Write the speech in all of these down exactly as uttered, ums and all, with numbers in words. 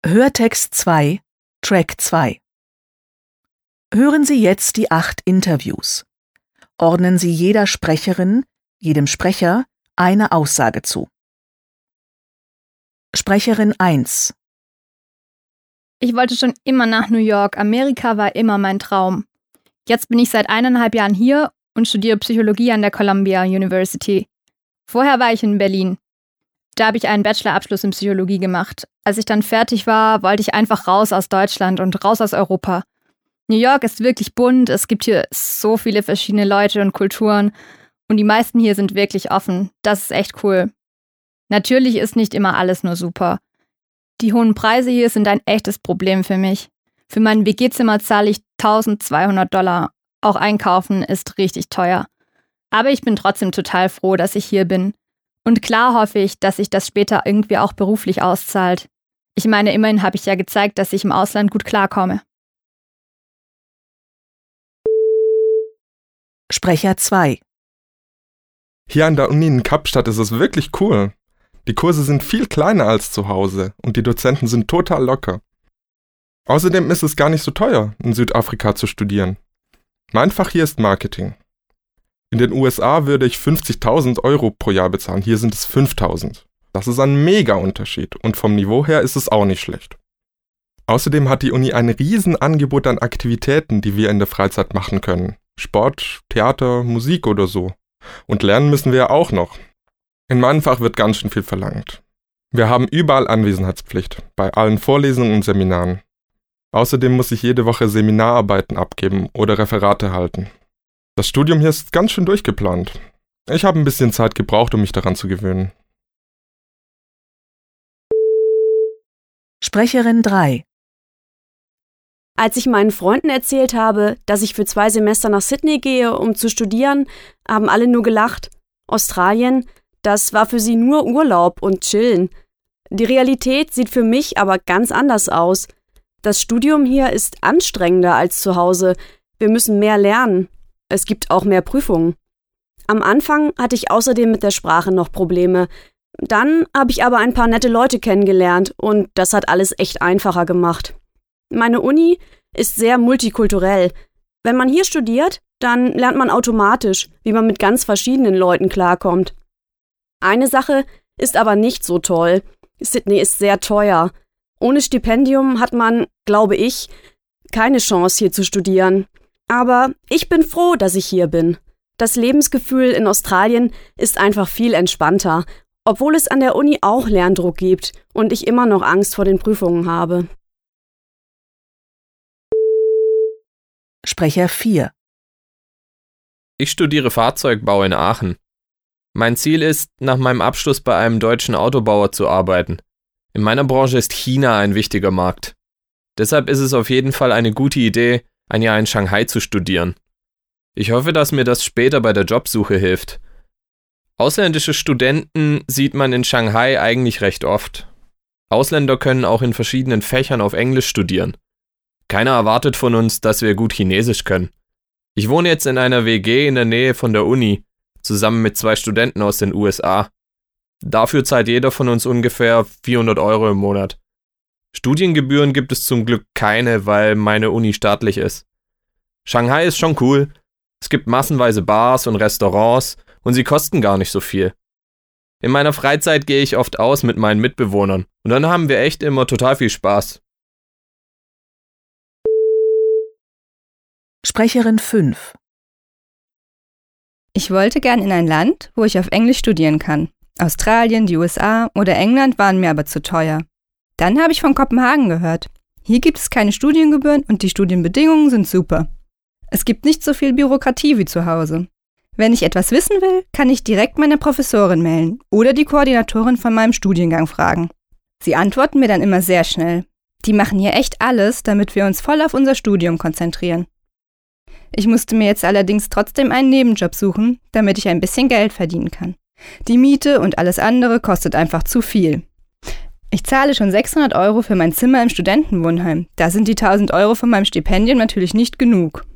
Hörtext zwei, Track zwei. Hören Sie jetzt die acht Interviews. Ordnen Sie jeder Sprecherin, jedem Sprecher eine Aussage zu. Sprecherin eins. Ich wollte schon immer nach New York. Amerika war immer mein Traum. Jetzt bin ich seit eineinhalb Jahren hier und studiere Psychologie an der Columbia University. Vorher war ich in Berlin. Da habe ich einen Bachelorabschluss in Psychologie gemacht. Als ich dann fertig war, wollte ich einfach raus aus Deutschland und raus aus Europa. New York ist wirklich bunt, es gibt hier so viele verschiedene Leute und Kulturen und die meisten hier sind wirklich offen. Das ist echt cool. Natürlich ist nicht immer alles nur super. Die hohen Preise hier sind ein echtes Problem für mich. Für mein W G-Zimmer zahle ich eintausendzweihundert Dollar. Auch einkaufen ist richtig teuer. Aber ich bin trotzdem total froh, dass ich hier bin. Und klar hoffe ich, dass sich das später irgendwie auch beruflich auszahlt. Ich meine, immerhin habe ich ja gezeigt, dass ich im Ausland gut klarkomme. Sprecher zwei. Hier an der Uni in Kapstadt ist es wirklich cool. Die Kurse sind viel kleiner als zu Hause und die Dozenten sind total locker. Außerdem ist es gar nicht so teuer, in Südafrika zu studieren. Mein Fach hier ist Marketing. In den U S A würde ich fünfzigtausend Euro pro Jahr bezahlen, hier sind es fünftausend. Das ist ein Mega-Unterschied und vom Niveau her ist es auch nicht schlecht. Außerdem hat die Uni ein Riesenangebot an Aktivitäten, die wir in der Freizeit machen können. Sport, Theater, Musik oder so. Und lernen müssen wir ja auch noch. In meinem Fach wird ganz schön viel verlangt. Wir haben überall Anwesenheitspflicht, bei allen Vorlesungen und Seminaren. Außerdem muss ich jede Woche Seminararbeiten abgeben oder Referate halten. Das Studium hier ist ganz schön durchgeplant. Ich habe ein bisschen Zeit gebraucht, um mich daran zu gewöhnen. Sprecherin drei. Als ich meinen Freunden erzählt habe, dass ich für zwei Semester nach Sydney gehe, um zu studieren, haben alle nur gelacht. Australien, das war für sie nur Urlaub und Chillen. Die Realität sieht für mich aber ganz anders aus. Das Studium hier ist anstrengender als zu Hause. Wir müssen mehr lernen. Es gibt auch mehr Prüfungen. Am Anfang hatte ich außerdem mit der Sprache noch Probleme. Dann habe ich aber ein paar nette Leute kennengelernt und das hat alles echt einfacher gemacht. Meine Uni ist sehr multikulturell. Wenn man hier studiert, dann lernt man automatisch, wie man mit ganz verschiedenen Leuten klarkommt. Eine Sache ist aber nicht so toll. Sydney ist sehr teuer. Ohne Stipendium hat man, glaube ich, keine Chance hier zu studieren. Aber ich bin froh, dass ich hier bin. Das Lebensgefühl in Australien ist einfach viel entspannter, obwohl es an der Uni auch Lerndruck gibt und ich immer noch Angst vor den Prüfungen habe. Sprecher vier. Ich studiere Fahrzeugbau in Aachen. Mein Ziel ist, nach meinem Abschluss bei einem deutschen Autobauer zu arbeiten. In meiner Branche ist China ein wichtiger Markt. Deshalb ist es auf jeden Fall eine gute Idee, ein Jahr in Shanghai zu studieren. Ich hoffe, dass mir das später bei der Jobsuche hilft. Ausländische Studenten sieht man in Shanghai eigentlich recht oft. Ausländer können auch in verschiedenen Fächern auf Englisch studieren. Keiner erwartet von uns, dass wir gut Chinesisch können. Ich wohne jetzt in einer W G in der Nähe von der Uni, zusammen mit zwei Studenten aus den U S A. Dafür zahlt jeder von uns ungefähr vierhundert Euro im Monat. Studiengebühren gibt es zum Glück keine, weil meine Uni staatlich ist. Shanghai ist schon cool. Es gibt massenweise Bars und Restaurants und sie kosten gar nicht so viel. In meiner Freizeit gehe ich oft aus mit meinen Mitbewohnern und dann haben wir echt immer total viel Spaß. Sprecherin fünf. Ich wollte gern in ein Land, wo ich auf Englisch studieren kann. Australien, die U S A oder England waren mir aber zu teuer. Dann habe ich von Kopenhagen gehört. Hier gibt es keine Studiengebühren und die Studienbedingungen sind super. Es gibt nicht so viel Bürokratie wie zu Hause. Wenn ich etwas wissen will, kann ich direkt meine Professorin mailen oder die Koordinatorin von meinem Studiengang fragen. Sie antworten mir dann immer sehr schnell. Die machen hier echt alles, damit wir uns voll auf unser Studium konzentrieren. Ich musste mir jetzt allerdings trotzdem einen Nebenjob suchen, damit ich ein bisschen Geld verdienen kann. Die Miete und alles andere kostet einfach zu viel. Ich zahle schon sechshundert Euro für mein Zimmer im Studentenwohnheim. Da sind die tausend Euro von meinem Stipendium natürlich nicht genug.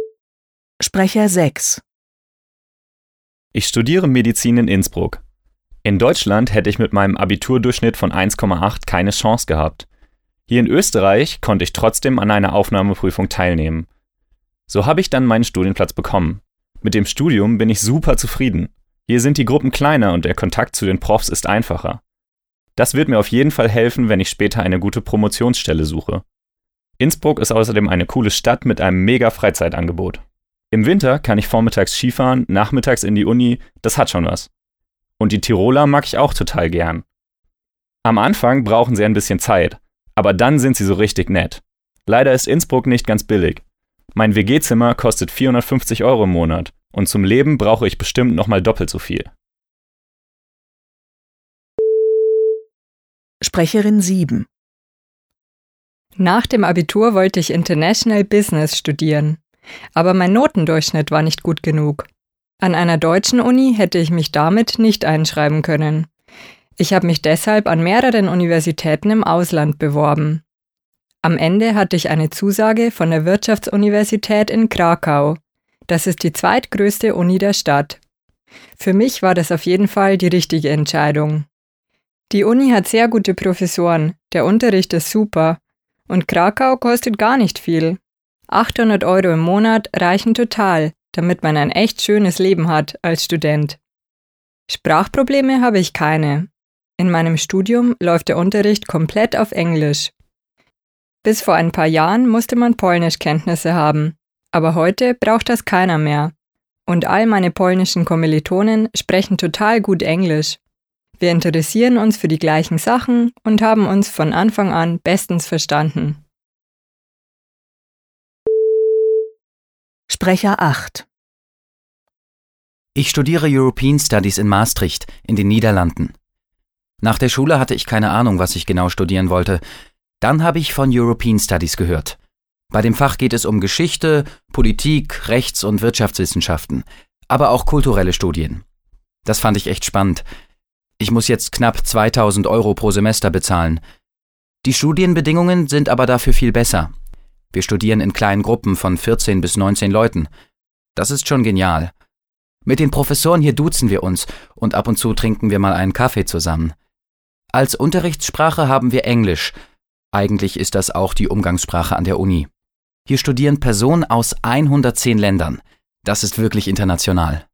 Sprecher sechs. Ich studiere Medizin in Innsbruck. In Deutschland hätte ich mit meinem Abiturdurchschnitt von eins Komma acht keine Chance gehabt. Hier in Österreich konnte ich trotzdem an einer Aufnahmeprüfung teilnehmen. So habe ich dann meinen Studienplatz bekommen. Mit dem Studium bin ich super zufrieden. Hier sind die Gruppen kleiner und der Kontakt zu den Profs ist einfacher. Das wird mir auf jeden Fall helfen, wenn ich später eine gute Promotionsstelle suche. Innsbruck ist außerdem eine coole Stadt mit einem mega Freizeitangebot. Im Winter kann ich vormittags Skifahren, nachmittags in die Uni, das hat schon was. Und die Tiroler mag ich auch total gern. Am Anfang brauchen sie ein bisschen Zeit, aber dann sind sie so richtig nett. Leider ist Innsbruck nicht ganz billig. Mein W G-Zimmer kostet vierhundertfünfzig Euro im Monat und zum Leben brauche ich bestimmt nochmal doppelt so viel. Sprecherin sieben. Nach dem Abitur wollte ich International Business studieren, aber mein Notendurchschnitt war nicht gut genug. An einer deutschen Uni hätte ich mich damit nicht einschreiben können. Ich habe mich deshalb an mehreren Universitäten im Ausland beworben. Am Ende hatte ich eine Zusage von der Wirtschaftsuniversität in Krakau. Das ist die zweitgrößte Uni der Stadt. Für mich war das auf jeden Fall die richtige Entscheidung. Die Uni hat sehr gute Professoren, der Unterricht ist super und Krakau kostet gar nicht viel. achthundert Euro im Monat reichen total, damit man ein echt schönes Leben hat als Student. Sprachprobleme habe ich keine. In meinem Studium läuft der Unterricht komplett auf Englisch. Bis vor ein paar Jahren musste man Polnischkenntnisse haben, aber heute braucht das keiner mehr. Und all meine polnischen Kommilitonen sprechen total gut Englisch. Wir interessieren uns für die gleichen Sachen und haben uns von Anfang an bestens verstanden. Sprecher acht. Ich studiere European Studies in Maastricht, in den Niederlanden. Nach der Schule hatte ich keine Ahnung, was ich genau studieren wollte. Dann habe ich von European Studies gehört. Bei dem Fach geht es um Geschichte, Politik, Rechts- und Wirtschaftswissenschaften, aber auch kulturelle Studien. Das fand ich echt spannend. Ich muss jetzt knapp zweitausend Euro pro Semester bezahlen. Die Studienbedingungen sind aber dafür viel besser. Wir studieren in kleinen Gruppen von vierzehn bis neunzehn Leuten. Das ist schon genial. Mit den Professoren hier duzen wir uns und ab und zu trinken wir mal einen Kaffee zusammen. Als Unterrichtssprache haben wir Englisch. Eigentlich ist das auch die Umgangssprache an der Uni. Hier studieren Personen aus hundertzehn Ländern. Das ist wirklich international.